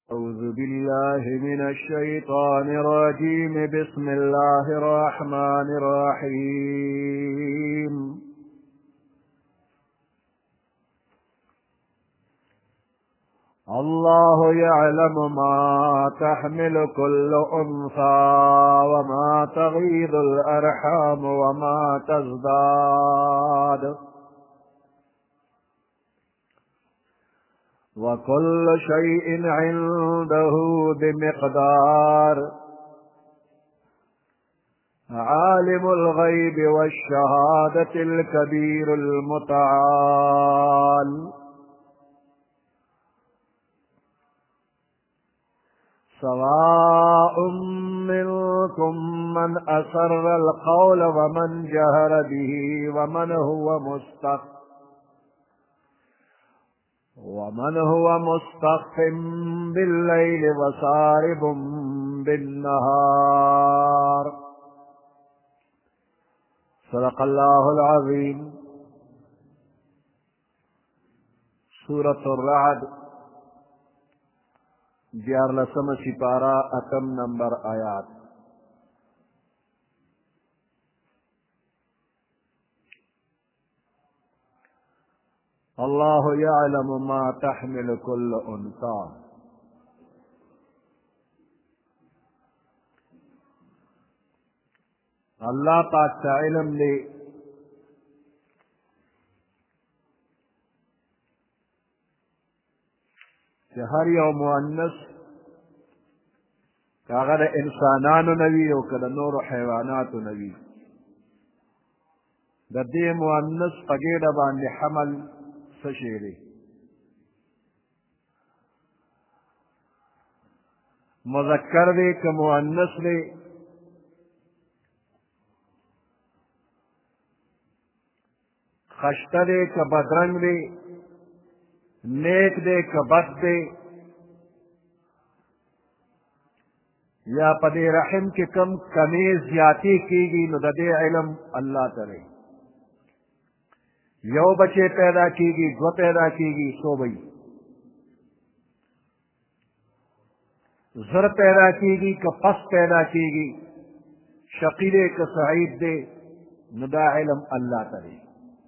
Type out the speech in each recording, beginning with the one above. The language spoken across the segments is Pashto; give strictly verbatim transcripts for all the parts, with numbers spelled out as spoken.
أعوذ بالله من الشيطان الرجيم. بسم الله الرحمن الرحيم. الله يعلم ما تحمل كل أنثى وما تغيض الأرحام وما تزداد وكل شيء عنده بمقدار. عالم الغيب والشهادة الكبير المتعال. سواء منكم من أسر القول ومن جهر به ومن هو مستخف ومن هو مستخف بالليل وسارب بالنهار. صدق الله العظيم. سورة الرعد دیارلسم سپارہ اتم نمبر آیات. اللہ یعلم ما تحمل کل انثى. اللہ پاک کا علم دے کہ ہر یو مؤنث کاغه د انسانانو نوی او که د نورو حیواناتو نوی د دې مؤنث په ګېډه باندې حمل څه شی دی؟ مذکر دی که مؤنث دی؟ خشته دی که بدرنګ دی؟ نیک دی که بد دی؟ یا په دې رحم کې کم کمی زیاتی کیږي نو د دې علم الله ته دی. یو بچے پیدا کیږي، دو پیدا کیږي، سو بھئی زر پیدا کیږي که پس پیدا کیږي، شقی دی که سعید دی، نو دا علم الله ته دی.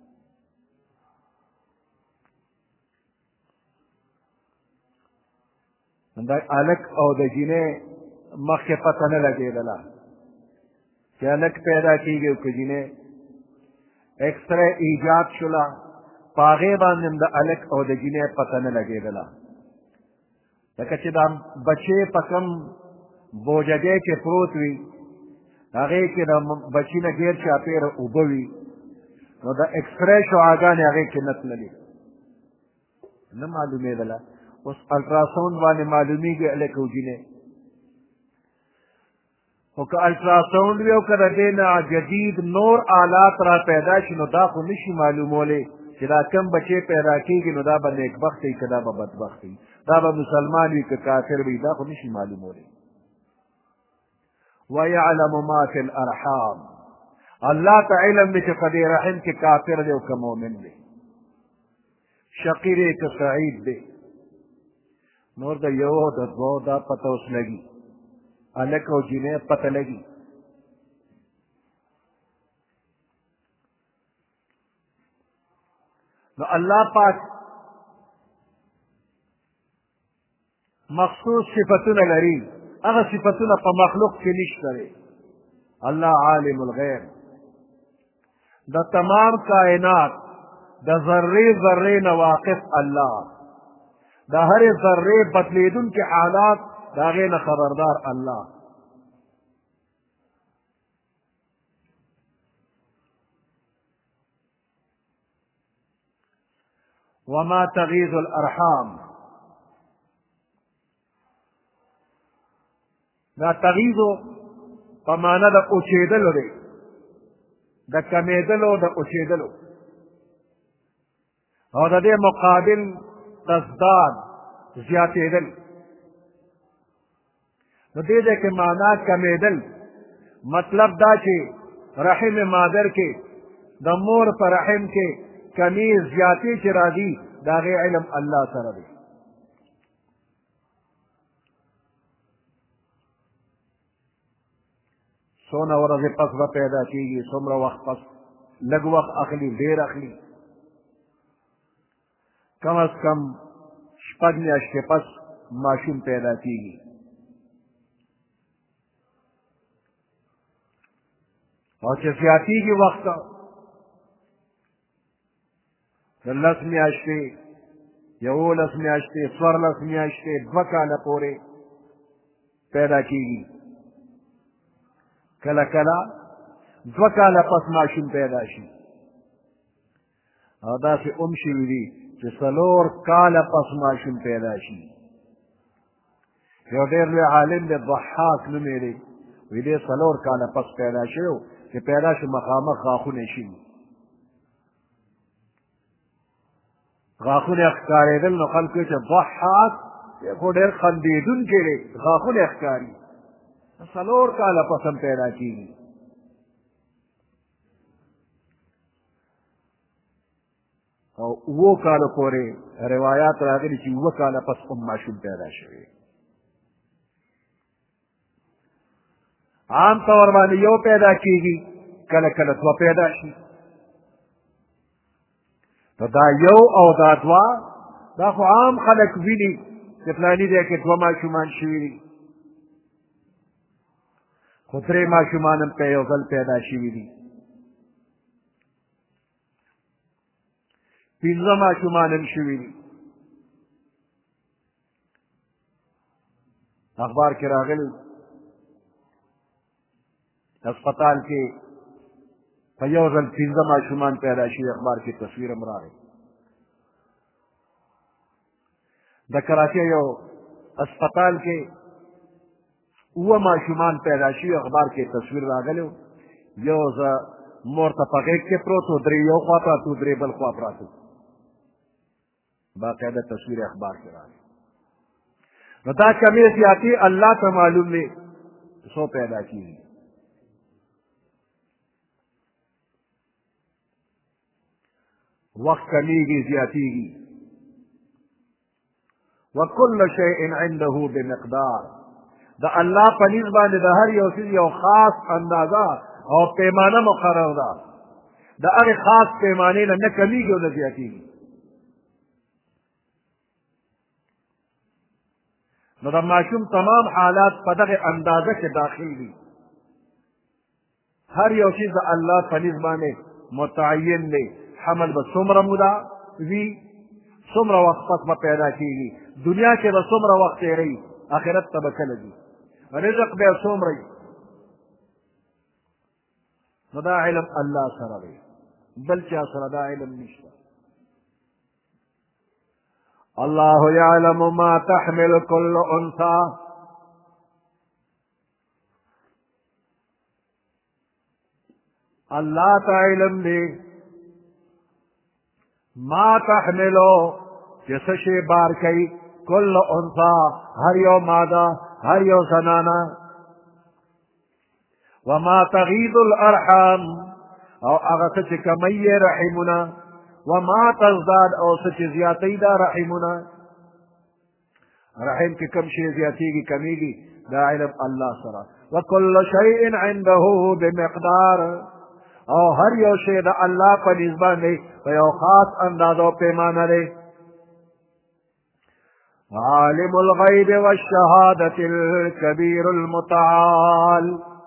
دا الک او د جینې مخکې پته نه لګېدله چې الک پیدا کیږي او که جینې ایکسرے ایجاد شوله په هغې باندې هم د الک او د جینۍ پته نه لګېدله. لکه چې دا بچې په کم بوجګۍ کې پروت وي هغې کې د بچي نه ډېر چاپېره اوبه وي نو د ایکسرے شعاګانې هغې کې نه تللې نه معلومېدله. اوس الټراساونډ باندې معلومیږي الک او جینۍ. خو که الټراساونډ وي او که د دې نه جدید نور آلات را پیدا شي نو دا خو نشي معلومولی چې دا کم بچې پیدا کېږي نو دا به نیکبخت وي که دا به بدبخت وي، دا به مسلمان وي که کافر وي، دا خو نشي معلومولی. ویعلم ما فی الارحام. الله ته علم دی چې په دې رحم کې کافر دی او که مؤمن دی، شقی دی که سعید دی. نور د یو د دوو دا پته اوس لګي، الک او جینۍ پته لګي. نو الله پاک مخصوص صفتونه لري، هغه صفتونه په مخلوق کې نشته دی. الله عالم الغیب، د تمام کائنات د ذرې ذرې نه واقف الله، د هرې ذرې بدلیدونکي حالات د هغې نه خبردار الله. وما تغیض الارحام. دا تغیضو په معنا د اوچېدلو دی، د کمېدلو د اوچېدلو، او د دې مقابل تزداد زیاتېدل. نو دې ځای کې معنا کمېدل مطلب دا چې رحم مادر کې د مور په رحم کې کمی زیاتی چې راځي د هغې علم الله سره دی. څونه ورځې پس به پیدا کېږي، څومره وخت پس، لږ وخت اخلي ډېر اخلي، کم از کم شپږ میاشتې پس ماشوم پیدا کېږي. او چې زیاتېږي وخت د لس میاشتې، یولس میاشتې، څوارلس میاشتې، دوه کاله پورې پیدا کېږي. کله کله دوه کاله پس ماشوم پیدا شي، او داسې هم شوي دي چې څلور کاله پس ماشوم پیدا شي. یو ډېر لوی عالم دی ضحاک نوم یې دی، وایي دی څلور کاله پس پیدا شوی چې پیدا شو مخامخ غاښونه شوي، غاښونه یې ښکارېدل، نو خلکو یې چې ضحاک دی خو ډېر خندېدونکی دی، غاښونه یې ښکاري، څلور کاله پس هم پیدا کېږي. او اووه کالو پورې روایات راغلي چې اووه کاله پس هم ماشوم پیدا شوی. عام طور باندې یو پیدا کېږي، کله کله دوه پیدا شي. نو دا یو او دا دوه دا خو عام خلک ویني چې فلاني ځای کې دوه ماشومان شوي دي، خو درې ماشومان هم په یو ځل پیدا شوي دي، پنځه ماشومان هم شوي دي. اخبار کې راغلي هسپتال کې په یو ځل پنځه ماشومان پیدا شوي، اخبار کې تصویر هم راغی. د کراچۍ یو هسپتال کې اووه ماشومان پیدا شوي، اخبار کې تصویر راغلی، یو زه مور ته په غېږ کې پروت و، درې یو خوا پراته و، درې بل خوا پراته و، باقاعده تصویر اخبار کې راغلی. نو دا کمې زیاتې الله ته معلوم دی څو پیدا کېږي. وقت کمیږي زیاتېږي. وکل شیء عنده بمقدار، د الله په نسبت باندې د هر یو څیز یو خاص اندازه او پیمانه مقرر ده، د هغې خاص پیمانې نه نه کمیږي او نه زیاتېږي. نو د ماشوم تمام حالات په دغه اندازه کې داخل دي. هر یو چیز د الله په نسبت باندې متعین دی. حمل به څومره موده وي، څومره وخت پس به پیدا کېږي، دنیا کې به څومره وخت تېروي، آخرت ته به کله ځي، رزق به یې څومره وي. نو دا علم الله سره دی، بل چا سره دا علم نشته. الله يعلم ما تحمل كل انثى، الله ته علم دی ما تحملو چې څه شی بار کوي، کل انثى هر یو ماده، هر یو زنانه، وما تغیض الارحام او هغه څه چې کمی رحمونه، وما تزداد او څه چې زیاتې دا رحمونه، رحم کې کم شی زیاتېږي کمیږي، دا علم الله سره. وكل شيء عنده بمقدار، او هر یو شی د الله په نسبت باندې په یو خاص اندازه او پیمانه دی. عالم الغیب والشهادة الكبير المتعال،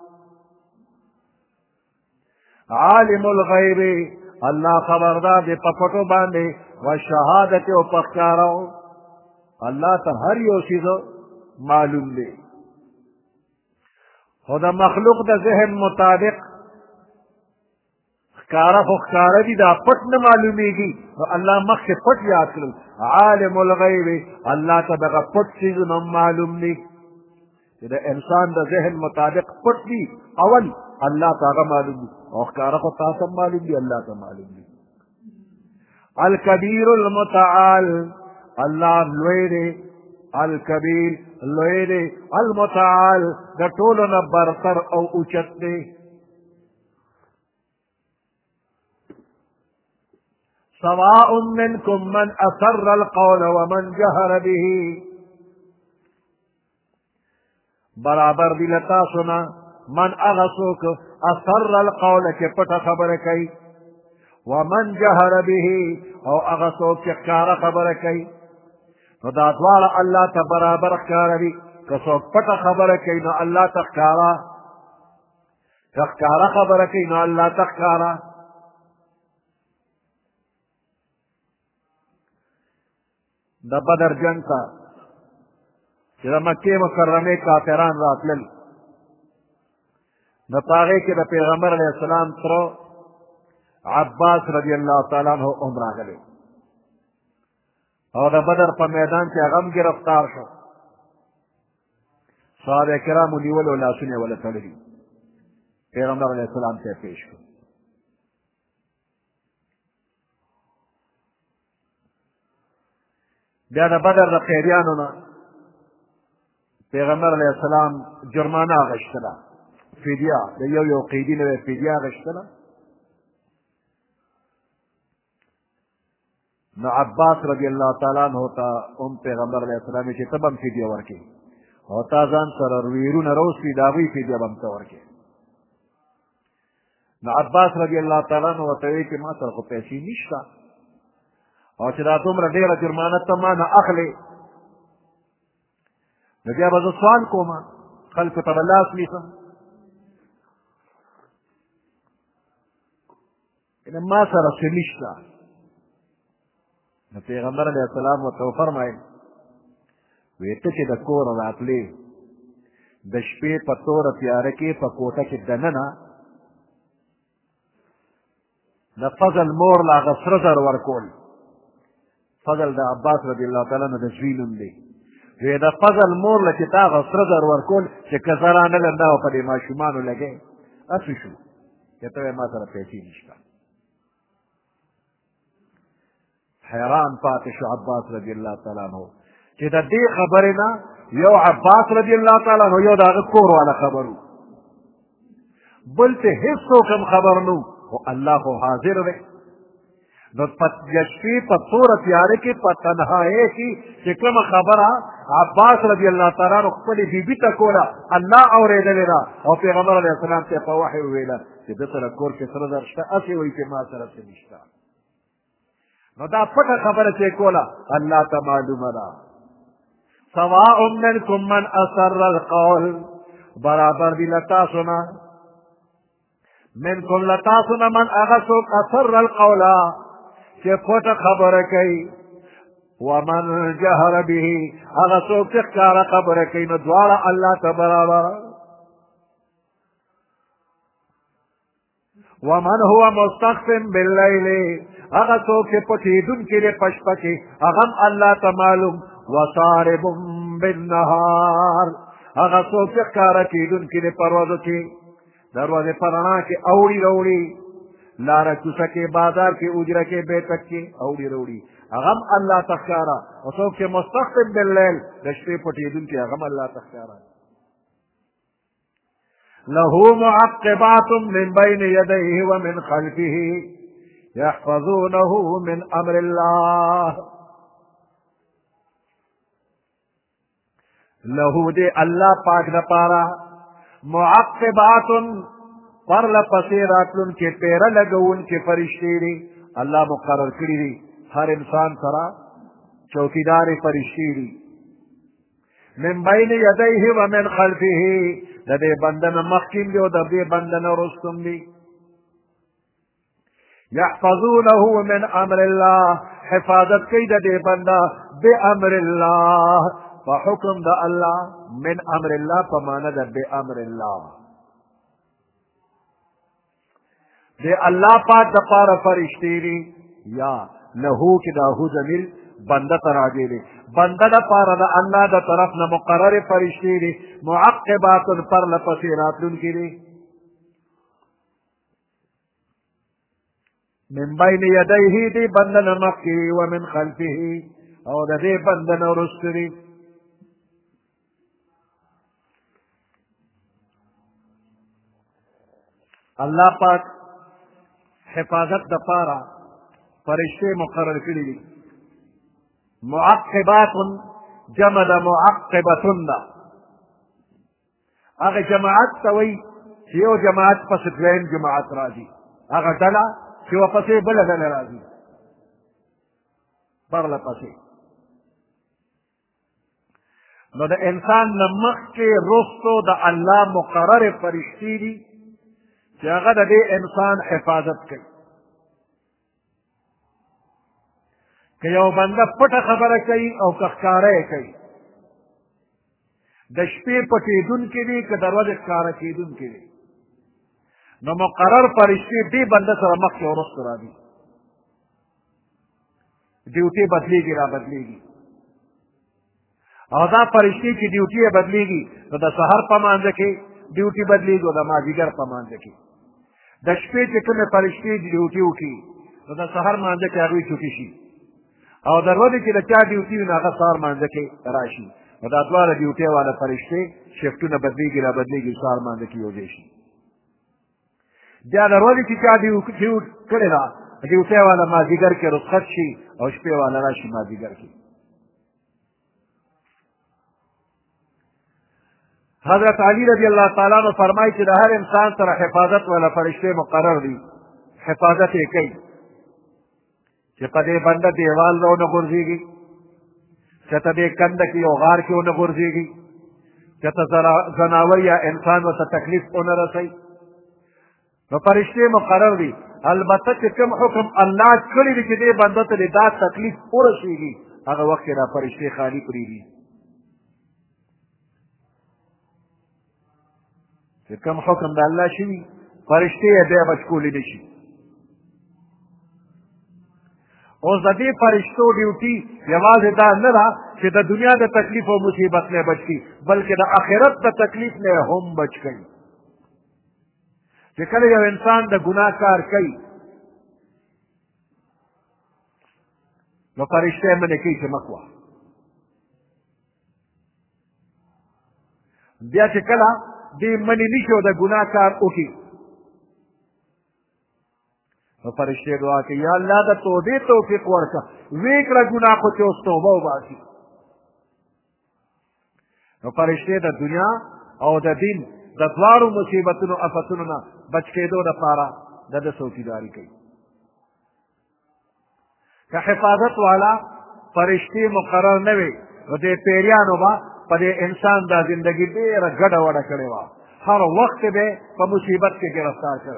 عالم الغیب الله خبردار دی په پټو باندې، والشهادة او په ښکارو، الله ته هر یو شی معلوم دی. خو د مخلوق د ذهن مطابق ښکاره خو ښکاره دي، دا پټ نه معلومیږي، نو الله مخکې پټ یاد کړل. عالم الغیب الله ته دغه پټ څیزونه معلوم دي چې د انسان د ذهن مطابق پټ دي، اول الله ته هغه معلوم دي، او ښکاره خو تا ته معلوم دي، الله ته معلوم دي. الکبیر المتعال، الله لوی دی، الکبیر لوی دی، المتعال د ټولو نه برتر او اوچت دی. سواء منكم من أسر القول ومن جهر به، برابر دی لتا سنا من هغه څوک اثر القول چې پټه خبره کوي ومن جهر به او هغه څوک چې ښکاره خبره کوي نو دا دواړه الله ته برابر ښکاره دي که څوک پټه خبره کوي نو الله ته ښکاره که ښکاره خبره کوي نو الله ته ښکاره د بدر جنګ ته چې د مکې مکرمې کافران راتلل نو په هغې کې د پیغمبر علیه السلام تره عباس رضی الله تعالی عنه هم راغلی او د بدر په میدان کې هغه هم ګرفتار شو صحابه کرامو نیولو لاسونه یې وله تړلي پیغمبر علیه السلام ته یې پیش کړو بیا د بدر د قیدیانو نه پیغمبر علیه السلام جرمانه اخیستله فدیه د یو یو قیدي نه یې فدیه اخیستله نو عباس رضی الله تعالی عنہ ته هم پیغمبر علیه السلام چې ته به هم فدیه ورکړې او تا ځان سره ویرونه راوستي د هغوی فدیه به هم ته ورکړې نو عباس رضی الله تعالی عنہ ورته وایي چې ما سره خو پیسې نشته او چې دا دومره ډېره جرمانه ته ما نه اخلې نو بیا به زه سوال کوم خلکو ته به لاس نیسم ما سره څه نشته نو پیغمبر علیه السلام ورته وفرمایل وی ته چې د کوره راتلې د شپې په توره تیاره کې په کوټه کې دننه د فضل مور له هغه سره زر ورکول فضل د عباس رضی الله تعالی عنه د زوی نوم دی وی د فضل مور له چې تا هغه سره زر ورکول چې که زه رانغلم دا به په دې ماشومانو لګی هسې شو چې ته ما سره پیسې نشته حیران پاتې شو عباس رضی الله تعالی عنہ چې د دې خبرې نه یو عباس رضی الله تعالی عنہ یو د هغه کور والا خبر و بل ته هېڅوک هم خبر نه خو الله خو حاضر دی نو په شپې په توره تیاره کې په تنهایۍ کې چې کومه خبره عباس رضی الله تعالی عنہ خپلې بیبي ته کوله الله اورېدلې ده او پیغمبر علیه السلام ته په وحی وویله چې ده سره کور کې سره زر شته هسې وایي چې ما سره څه نشته نو دا پټه خبره چې کوله الله ته معلومه ده سواء منکم من اسر القول برابر دی له تاسو نه منکم له تاسو نه من هغه څوک اسر القول چې پټه خبره کوي ومن جهر به هغه څوک چې ښکاره خبره کوي نو دواړه الله ته برابر ومن هو مستخف باللیل هغه څوک چې پټېدونکی دی په شپه کې هغه هم الله ته معلوم وصارب بالنهار هغه څوک چې ښکاره کېدونکی دی په ورځو کې د ورځې په رڼا کې اوړي روړي لاره کوڅه کې بازار کې اجره کې بیټک کې اوړي روړي هغه هم الله ته ښکاره او څوک چې مستخف باللیل د شپې پټېدونکی هغه هم الله ته ښکاره له معقبات من بين يديه ومن خلفه يحفظونه من امر الله له دې الله پاک د پاره معقبات پر لپسې راتلونکي پیره لګونکي فرشتې دي الله مقرر کړي دي هر انسان سره چوکیدارې فرشتې دي من بین یدیه ومن خلفه د دې بنده نه مخکې دي او د دې بنده نه وروسته دي يحفظونه من امر الله حفاظت کوي د دې بنده بامر الله په حکم د الله من امر الله په معنی د بامر الله د الله پاک د پاره فرشتې دي یا له کې دا هو ضمیر بنده ته راځي دي بنده د پاره د الله د طرف نه مقرر فرشتې دي معقبات پر لپسې راتلونکي دي من بین یدیه دی بنده نه مخکې ومن خلفه او د دې بنده نه وروسته دي الله پاک حفاظت د پاره فرشتې مقرر کړي دي معقبات جمع د معقبتن ده هغه جماعت ته وایي چې یو جماعت پسې دویم جماعت راځي، هغه ډله چې ورپسې بله ډله راځي پرله پسې. نو د انسان نه مخکې رستو د الله مقررې فرشتې دي چې هغه د دې انسان حفاظت کوي. که یو بنده پټه خبره کوي او که ښکاره یې کوي، د شپې پټېدونکي دي که د ورځې ښکاره کېدونکي دي، نو مقرر فرشتې دې بنده سره مخکې وروسته راځي، ډیوټي بدلېږي را بدلېږي. او دا فرشتې چې ډیوټي یې بدلېږي نو د سحر په مانځه کې ډیوټي بدلېږي او د مازدیګر په مانځه کې. د شپې چې کومې فرشتې ډیوټي وکړي نو د سحر مانځه کې هغوی چوټي شي، او د ورځې چې د چا ډیوټي وي نو هغه سهار مانځه کې راشي. نو دا دواړه ډیوټۍ والا فرشتې شفټونه بدلېږي را بدلېږي سهار مانځه کې یو ځای شي. بیا د ورځې چې چا ډیوټ کړې ده ډیوټۍ والا مازدیګر کې رخصت شي او شپې والا راشي مازدیګر کې. حضرت علی رضی الله تعالی عنہ فرمایي چې د هر انسان سره حفاظت والا فرشتې مقرر دي، حفاظت یې کوي چې په دې بنده دیوال ونه غورځېږي، چې ته دې کنده کې یو غار کې ونه غورځېږي، چې ته ځناور یا انسان ورته تکلیف ونه رسوي. نو فرشتې مقرر دي. البته چې کوم حکم الله کړی دی چې دې بنده ته دې دا تکلیف ورسېږي، هغه وخت کې دا فرشتې خالي پرېږدي. چې کوم حکم د الله شوي فرشتې یې بیا بچ کولی نه شي. اوس د دې فرشتو ډیوټي یوازې دا نه ده چې د دنیا د تکلیف او مصیبت نه بچ کړي، بلکې د آخرت د تکلیف نه هم بچ کړي. چې کله یو انسان د ګناه کار کوي نو فرشتې منې کوي چې مه کوه. بیا چې کله دې منې نه شي او د ګناه کار وکړي نو فرشتې دعا کوي یا الله د توبې توفیق ورکړه، ویې کړه ګناه خو چې اوس توبه وباسي. نو فرشتې د دنیا او د دین د دواړو مصیبتونو افتونو نه بچ کېدو دپاره د ده څوکیداري کوي. که حفاظت والا فرشتې مقرر نه وي نو دې پیریانو به په دې انسان دا زندګي ډېره ګډه وډه کړې وه، هر وخت به په مصیبت کې ګرفتار کړی.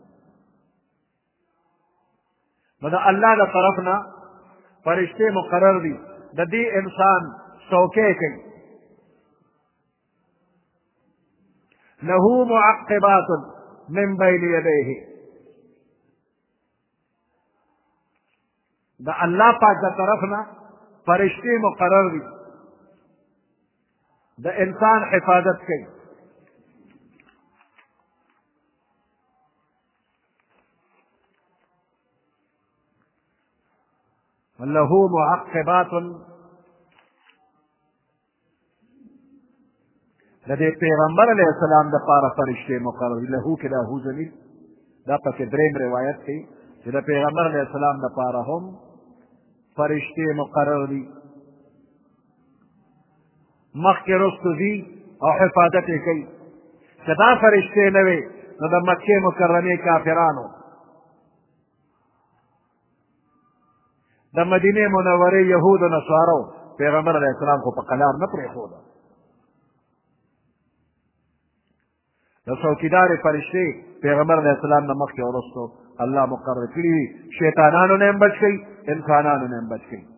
نو د الله د طرف نه فرشتې مقرر دي، د دې انسان څوکۍ کوي. له معقبات من بین یدیه، د الله پاک د طرف نه فرشتې مقرر دي، د انسان حفاظت کوي. له معقبات د دې پیغمبر علیه السلام دپاره فرشتې مقرر دي. له کې دا هو ضمیر دا پکې درېیم روایت دی چې د پیغمبر علیه السلام دپاره هم فرشتې مقرر دي، مخکې رستو ځي او حفاظت یې کوي. که دا فرشتې نه وې نو د مکې مکرمې کافرانو د مدینې منورې یهودو نصارو پیغمبر علیه السلام خو په قلار نه پرېښوده. د څوکیدارې فرشتې پیغمبر علیه السلام نه مخکې وروستو الله مقرر کړي وي، شیطانانو نه هم بچ کوي، انسانانو نه هم بچ کوي.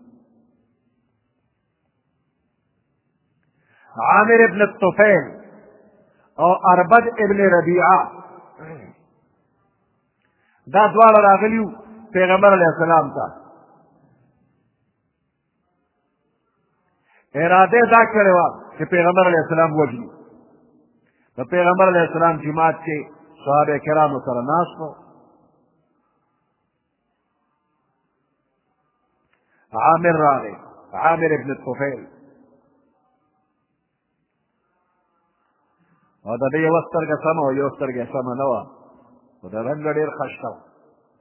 عامر ابن الطفیل او اربد ابن ربیعه دا دواړه راغلي وو پیغمبر علیه السلام ته. اراده دا کړې وه چې پیغمبر علیه السلام وژني. د پیغمبر علیه السلام جماعت کې صحابه کرامو سره ناست وو. عامر راغی، عامر ابن الطفیل، او د ده یوه سترګه سمه وه یوه سترګه یې سمه نه وه، خو د رنګه ډېر خشته وه.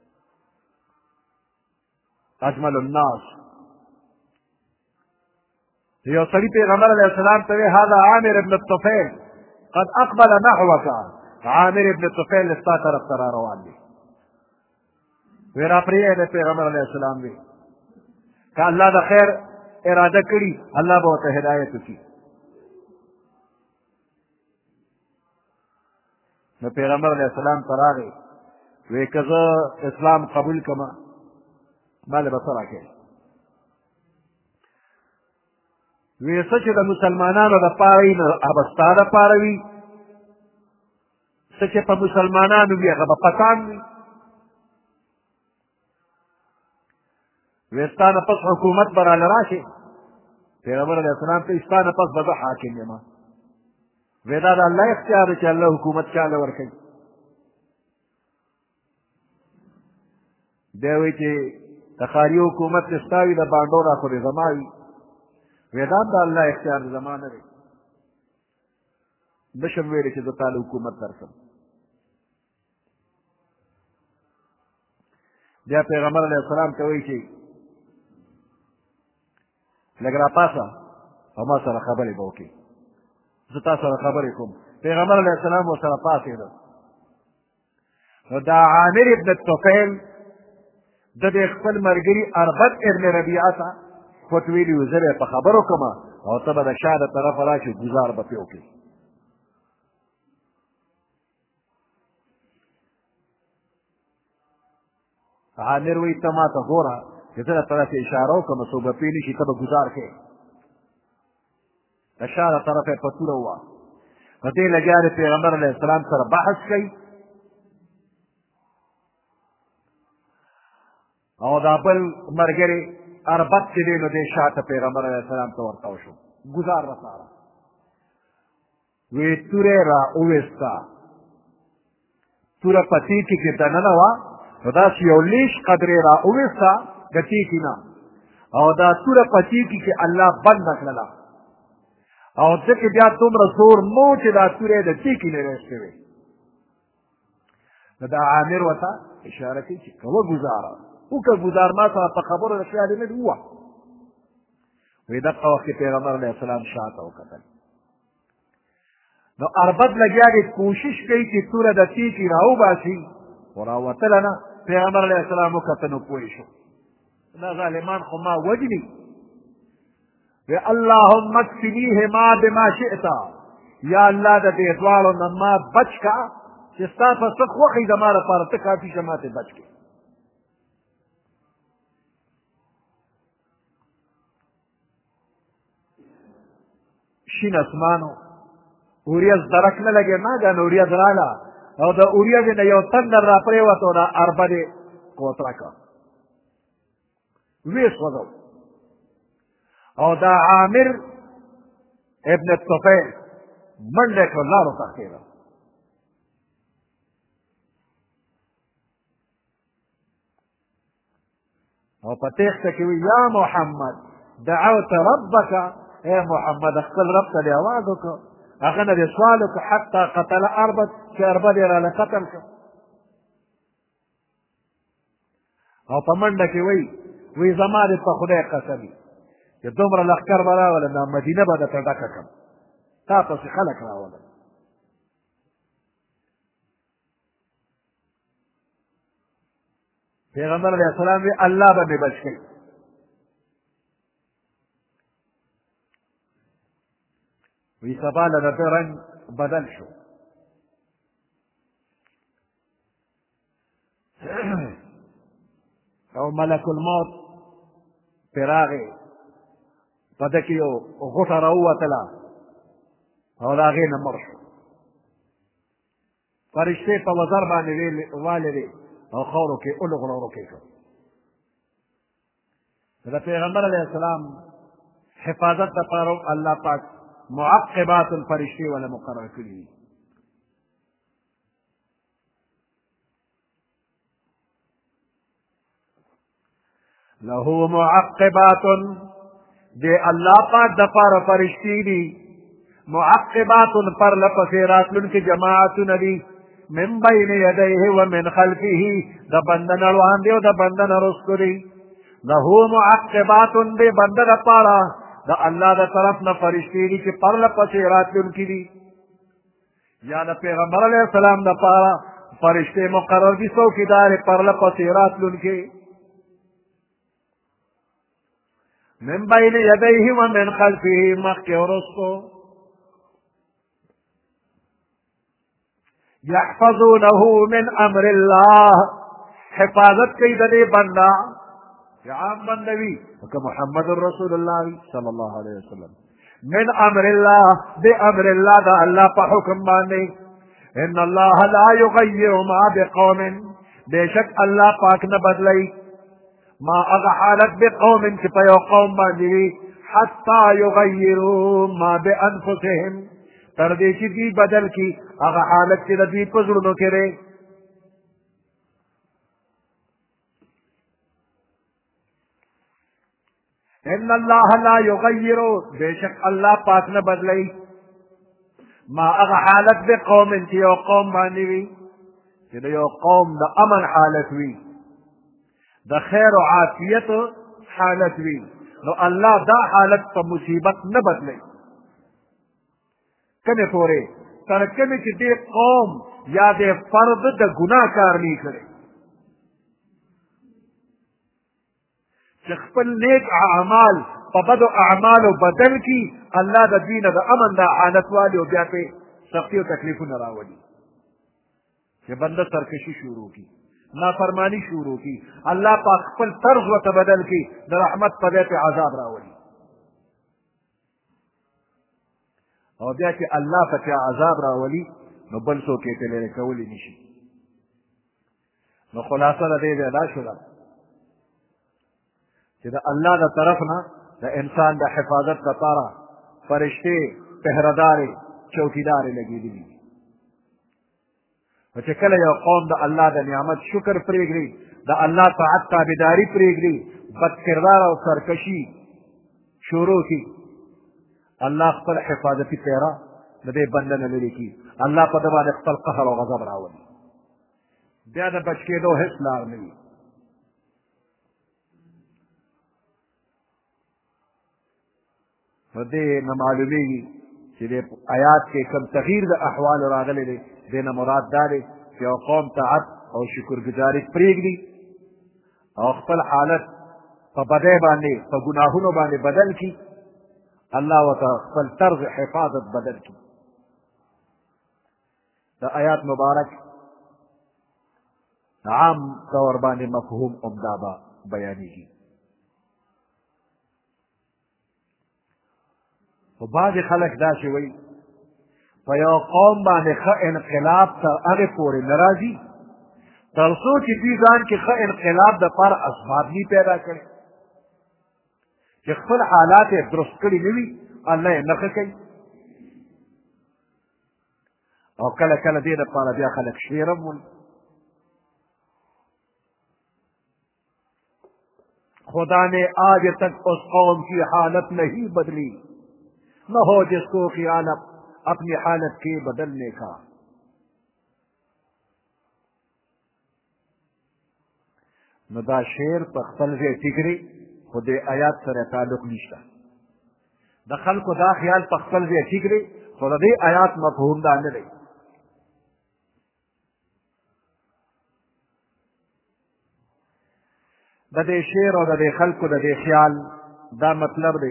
اجمل الناس. یو سړي پیغمبر علیه السلام ته وی هذا عامر ابن الطفیل قد اقبل نحوك عامر ابن طفیل ستا طرف ته را روان دی وی را پرېږده پیغمبر علیه السلام وی که الله د خیر اراده کړي الله به ورته هدایت وکړي نو پیغمبر علیه السلام ته راغی وی که زه اسلام قبول کړمه ما له به څه راکوې وی څه چې د مسلمانانو دپاره وي نو هغه ستا دپاره وي څه چې په مسلمانانو وي هغه به پتان وي وی ستا نه پس حکومت به راله راشي پیغمبر علیه السلام ته ستا نه پس به زه حاکم یم وی دا د الله اختیار دی چې الله حکومت چاله ورکوي بیا وایي چې د خاري حکومت چې ستا وي د بانډو را خو دې زما وي وی دا هم د الله اختیار دی زما نه دی نشم ویلی چې زه تا له حکومت درکړم بیا پیغمبر علیه السلام ته وایي چې لږ راپاسه او ما سره خبرې به وکړي زه تا سره خبرې کوم پیغمبر علیه السلام ورسره پاڅېده نو دا عامر ابن الطفیل د دې خپل ملګري اربد ابن ربیعه ته پټ ویلي و زه به په خبرو کومه او ته به د شا د طرفه راشي ګزار به پرې وکړي عامر وایي ته ما ته ګوره چې زه د طرفې اشاره وکړم څوک به پوه نه شي ته به ګزار کوې د شا د طرفه یې په توره ووهه په دې لګیا د پیغمبر علیه السلام سره بحث کوي او دا بل ملګری اربد چې دی نو دې شاته پیغمبر علیه السلام ته ورتاو شو ګزار رساره وی توره را اوویسته توره په تیکې کې دننه وه نو داسې یو لیش قدرې را اوویسته د تیکې نه او دا توره په تیکې کې الله بنده کړله او ځکه بیا دومره زور مو چې دا تورې د تیکې نه رایستې وې نو دا عامر ورته اشاره کوي چې کوه ګزاره وکړه ګزار ما سره په خبرو د خیال نه ووه وایي دغه وخت کې پیغمبر علیه السلام شاته وکتل نو اربد لګیا دی کوشش کوي چې توره د تیکې راوباسي خو راوتله نه پیغمبر علیه السلام وکته نو پوه شو دا ظالمان خو ما وجني وی اللهم اکفنیهما بما شئت یا الله د دې دواړو نه ما بچ کا چې ستا په څه خوښې زما لپاره ته کافي شه ماته بچ کړې شین اسمانو اوریځ درک نه لګې ناګهانه اوریځ راغله او د اوریځې نه یو تندر را پرېوته دا اربد یې کوتره کړه ویې سوځو او دا عامر ابن الطفیل منډه کړه لارو تښتېده او په تېښته کې وي یا محمد دعوت ربک اے محمد خپل رب ته دې اواز وکړه هغه نه دې سوال وکړه حتی قتل اربد چې اربد یې راله قتل کړه او په منډه کې وایي وی زما دې په خدای قسمي چې دومره لښکر به راولم دا مدینه به درته ډکه کړم تا پسې خلک راولم پیغمبر علیه السلام وی الله به مې بچ کړي وی سبا له د ده رنګ بدل شو او ملک الموت پرې راغی په ده کې یو غوټه راووتله او د هغې نه مړ شو فرشتې په وزر باندې والېدې او خاورو کې اولغړورو کې کړ د پیغمبر علیه السلام حفاظت دپاره الله پاک معقبات الفرشتې وله مقرر کړي دي له معقبات دے اللہ پاک دفار فرشتی دی معقبات پر لپسے راتلن کی جماعت ندی من بین یدیه ومن خلفه دا بندن الوان دی و دا بندن رسکو دی له معقبات دے بندن پارا دا اللہ دا طرف نا فرشتی دی کہ پر لپسے راتلن کی دی یا د پیغمبر علیه السلام دپاره فرشتې مقرر دي څوکیدارې پرله پسې راتلونکې من بین یدیه و من خلفه مخکې ورستو یحفظونه من امر الله حفاظت کوي د دې بنده چې عام بنده وي که محمد رسول الله صلی الله علیه وسلم من امر الله بامر الله دا الله په حکم باندې ان الله لا یغیر ما بقوم بشک الله پاک نه بدلی ما هغه حالت بقوم چې په یو قوم باندې وي حتی یغیروا ما بانفسهم تر دې چې دوی بدل کړي هغه حالت چې د دوی په زړونو کې دی ان الله لا یغیر بشک الله پاک نه بدلی ما هغه حالت بقوم چې یو قوم باندې وي چې د یو قوم د امن حالت وي د خیر و عافیت حالت وي نو الله دا حالت په مصیبت نه بدلی کمې پورې تر کومې چې دې قوم یا دې فرد د ګناه کار نه کړی چې خپل نیک اعمال په بدو اعمالو بدل کي الله د دوی نه د امن دا حالت والي او بیا پې سختي او تکلیفونه راولي چې بنده سرکشي شروع کي نافرمانی شروع کی الله پاک خپل طرز ورته بدل کی د رحمت په ځای پې عذاب راولي او بیا چې الله پکې عذاب راولي نو بل څوک یې ترې لرې کولی نه شي نو خلاصه د دې دا شوله چې د الله د طرف نه د انسان د حفاظت لپاره فرشتې پهردارې چوکیدارې لګېدلي دي نو چې کله یو قوم د الله د نعمت شکر پرېږدي د الله طاعت تابعداري پرېږدي بد کردار او سرکشي شروع کړي الله خپل حفاظتي څېره د دې بنده نه لرې کړي الله په ده باندې خپل قهر او غضب راولي بیا د بچ کېدو هېڅ لار نه وي نو دې نه معلومېږي چې دې آیات کې کوم تغییر د احوالو راغلی دی دې نه مراد دا دی چې یو قوم طاعت او شکرګزاري پرېږدي او خپل حالت په بدۍ باندې په ګناهونو باندې بدل کړي الله ورته خپل طرز حفاظت بدل کړي د آیات مبارک عام طور باندې مفهوم عمدا به بیانېږي خو بعضې خلک داسې وایي په یو قوم باندې ښه انقلاب تر هغې پورې نه راځي تر څو چې دوی ځان کې ښه انقلاب دپاره اسباب ني پیدا کړي چې خپل حالات یې درست کړي نه وي الله یې نه ښه کوي او کله کله دې دپاره بیا خلک شعر هم وایي خدا نے آج تک اس قوم کی حالت نہیں بدلی نہ ہو جس کو خیال اپنی حالت کے بدلنے کا نو دا شعر په خپل ځای ټیکري خو د آیات سره تعلق نشته د خلکو دا خیال په خپل ځای ټیکري خو د دې آیات مفهوم دا نه دی د دې شعر او د دې خلکو د دې خیال دا مطلب دی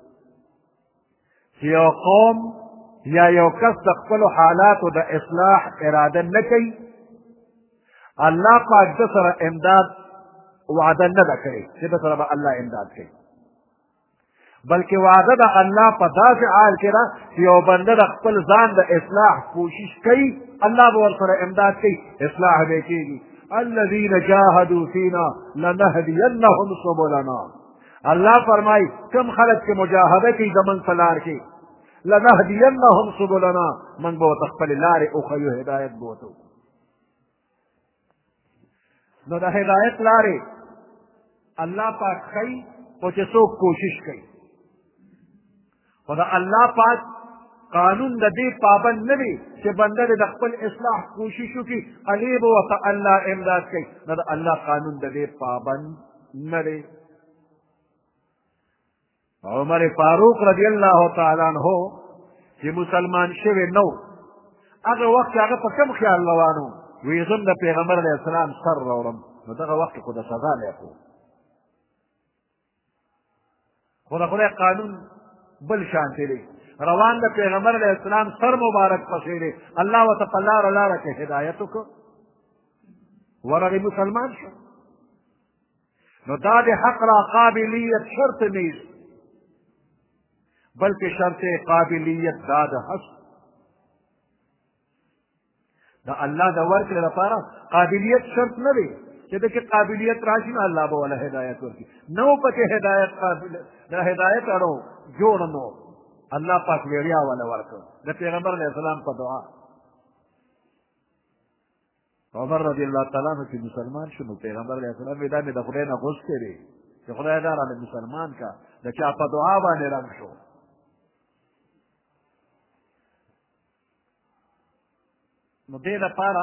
چې یو قوم یا یو کس د خپلو حالاتو د اصلاح اراده نه کوي الله پاک ده سره امداد وعده نه ده کړې چې ده سره به الله امداد کوي بلکې وعده د الله په داسې حال کې ده چې یو بنده د خپل ځان د اصلاح کوشش کوي الله به ورسره امداد کوي اصلاح به کېږي الذين جاهدوا فينا لنهدينهم سبلنا الله فرمای کم خلق چې مجاهده کوي زمونږ په لار کې لنهدینهم سبلنا من به ورته خپلې لارې وښیو هدایت به ورته وکړو نو د هدایت لارې الله پاک ښیي خو چې څوک کوشش کوي خو د الله پاک قانون د دې پابند نه دی چې بنده د خپل اصلاح کوشش وکړي هغې به ورته الله امداد کوي نو د الله قانون د دې پابند نه دی عمر فاروق رضی الله تعالی عنہ چې مسلمان شوی نو هغه وخت هغه په کوم خیال روان و وایي زه د پیغمبر علیه السلام سر راوړم نو دغه وخت کې خو د سزا لیکو خو د خدای قانون بل شانتې دی روان د پیغمبر علیه السلام سر مبارک پسې دی الله ورته په لاره لاره کې هدایت وکړ ورغې مسلمان شو نو دا د حق را قابلیت شرط نیست بلکې شرط قابلیت دا د حسن دا الله د ورکړې لپاره قابلیت شرط نه دی چې دغه قابلیت راشي نو الله به ولا هدایت ورکړي نو پکې هدایت قابل دا هدایت اړو جوړ نو الله پاک ویړیا ولا ورکړ د پیغمبر علیه السلام په دعا عمر رضی الله تعالی عنہ چې مسلمان شو نو پیغمبر علیه السلام دا مې د خدای نه غوښتې دی چې خدای دا راله مسلمان کا د چا په دعا باندې رنګ شو نو دې لپاره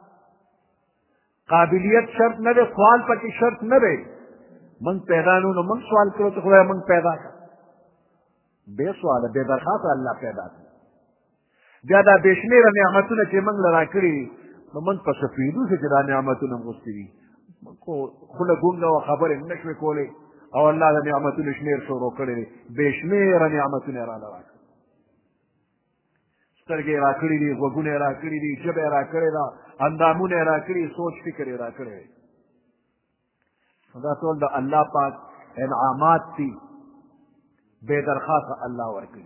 قابلیت شرط نه دی سوال پکې شرط نه دی موږ پیدا نو نو موږ سوال کړو چې خدای موږ پیدا کړ بې سواله بې درخواست الله پیدا کړ بیا دا بې شمېره نعمتونه چې موږ له راکړي نو موږ په سفیدو چې دا نعمتونه غوښتي دي خوله ګونګه وه خبرې نه شوې کولی او الله د نعمتونو شمېر شروع کړی دی بې شمېره نعمتونه یې راله راکړي سترګې یې راکړي دي غوږونه یې راکړي دي ژبه یې راکړې ده اندامونه یې راکړي سوچ فکر یې راکړی دی دا ټول د الله پاک انعامات دي بې درخواست الله ورکړي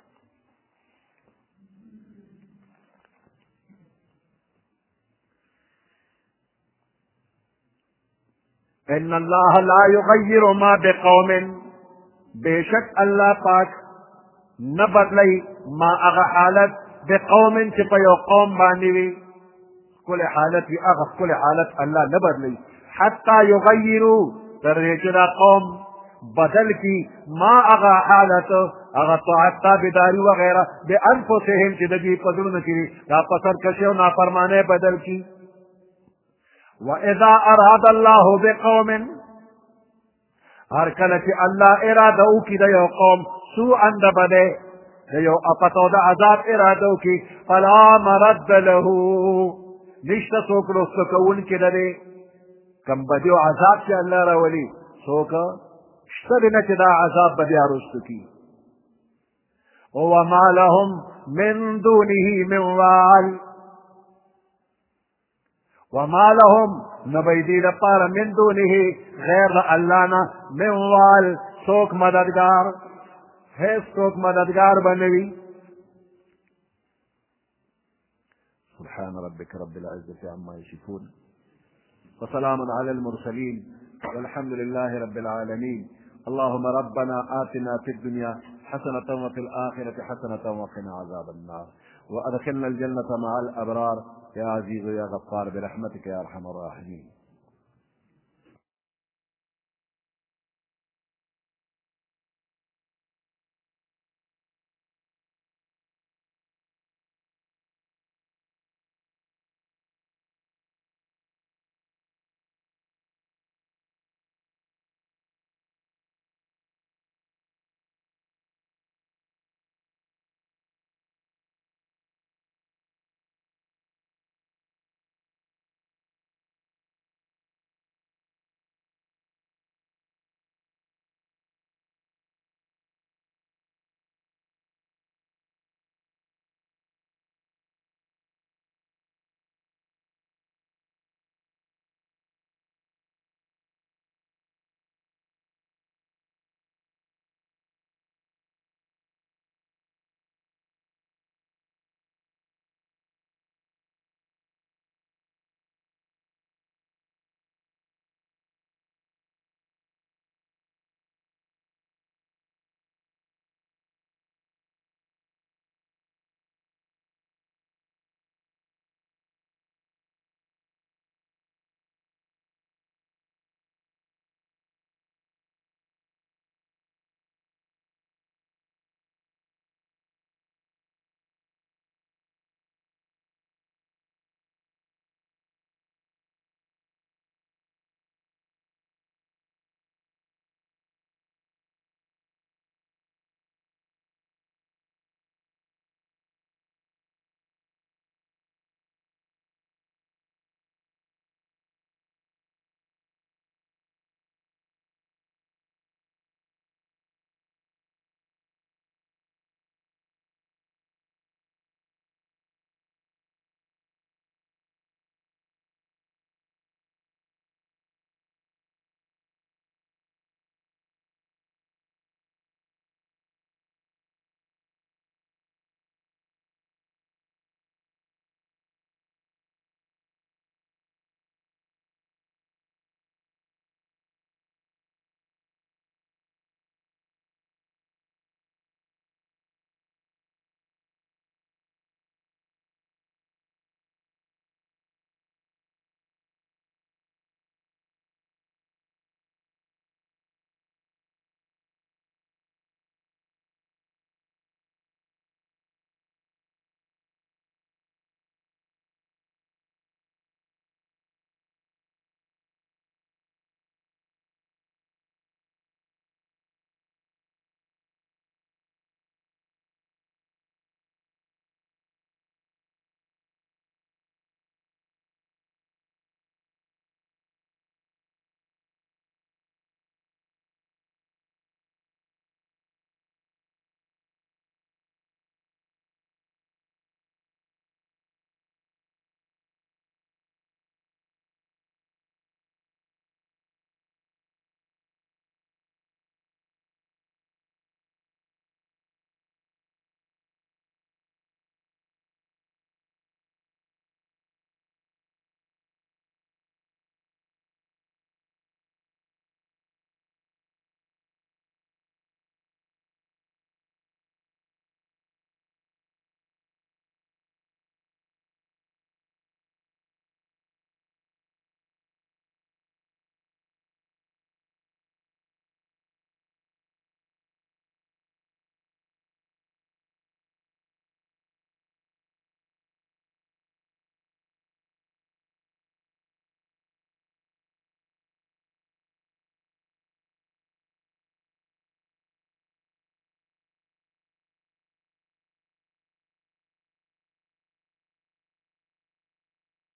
ان الله لا يغير ما بقوم بشك الله پاک نه بدلی ما هغه حالت بقوم چې په یو قوم باندې وي کل حالت وي هغه کل حالت الله نه بدلی حتى يغيروا تر دې چې دا قوم بدل کی ما هغه حالت هغه طاعت تابعداري وغیره بانفسهم چې د دې په زړونو کې دا په سرکشي او نافرمانۍ بدل کی وَإِذَا أَرَادَ اللَّهُ بِقَوْمٍ هر کله چې الله اراده وکړي د یو قوم سوءا د بدۍ د یو آفت او د عذاب اراده وکړي فلا مرد له نشته څوک رسته کوونکی د دې کوم بدۍ او عذاب چې الله راولي څوک شته دی نه چې دا عذاب به بیا رسته کړي وما لهم من دونه من وال وما لهم نبیدی لپاره من دونه غیر الله نه من وال څوک مددگار هیڅ څوک مددگار بنوي سبحان ربك رب العزة عما يصفون وسلام على المرسلين والحمد لله رب العالمين اللهم ربنا آتنا في الدنيا حسنة وفي الآخرة حسنة وقنا عذاب النار وأدخلنا الجنة مع الأبرار يا عزيز يا غفار برحمتك يا أرحم الراحمين